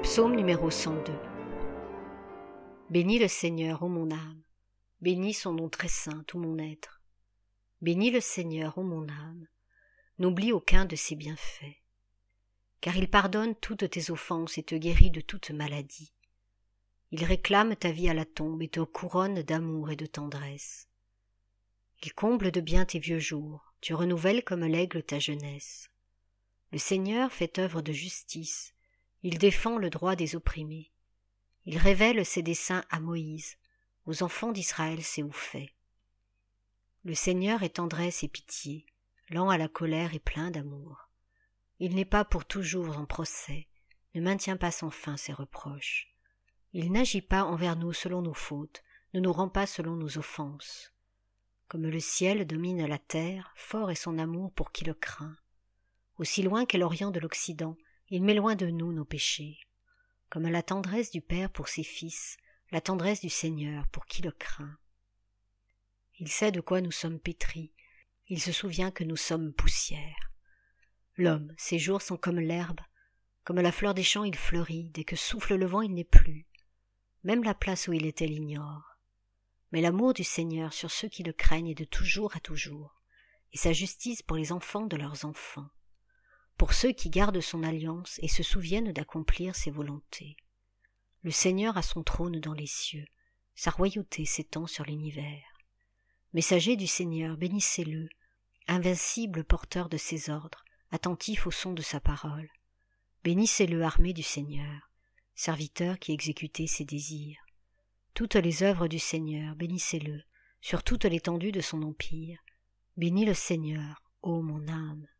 Psaume numéro 102. Bénis le Seigneur, ô mon âme, bénis son nom très saint, tout mon être. Bénis le Seigneur, ô mon âme, n'oublie aucun de ses bienfaits. Car il pardonne toutes tes offenses et te guérit de toute maladie. Il réclame ta vie à la tombe et te couronne d'amour et de tendresse. Il comble de bien tes vieux jours, tu renouvelles comme l'aigle ta jeunesse. Le Seigneur fait œuvre de justice, il défend le droit des opprimés. Il révèle ses desseins à Moïse, aux enfants d'Israël ses hauts faits. Le Seigneur est tendresse et pitié, lent à la colère et plein d'amour. Il n'est pas pour toujours en procès, ne maintient pas sans fin ses reproches. Il n'agit pas envers nous selon nos fautes, ne nous rend pas selon nos offenses. Comme le ciel domine la terre, fort est son amour pour qui le craint. Aussi loin qu'est l'Orient de l'Occident, il met loin de nous nos péchés. Comme la tendresse du Père pour ses fils, la tendresse du Seigneur pour qui le craint. Il sait de quoi nous sommes pétris, il se souvient que nous sommes poussière. L'homme, ses jours sont comme l'herbe, comme la fleur des champs il fleurit, dès que souffle le vent il n'est plus. Même la place où il était l'ignore. Mais l'amour du Seigneur sur ceux qui le craignent est de toujours à toujours, et sa justice pour les enfants de leurs enfants, pour ceux qui gardent son alliance et se souviennent d'accomplir ses volontés. Le Seigneur a son trône dans les cieux, sa royauté s'étend sur l'univers. Messagers du Seigneur, bénissez-le, invincible porteur de ses ordres, attentif au son de sa parole. Bénissez-le, armée du Seigneur, serviteur qui exécutez ses désirs. Toutes les œuvres du Seigneur, bénissez-le, sur toute l'étendue de son empire. Bénis le Seigneur, ô mon âme.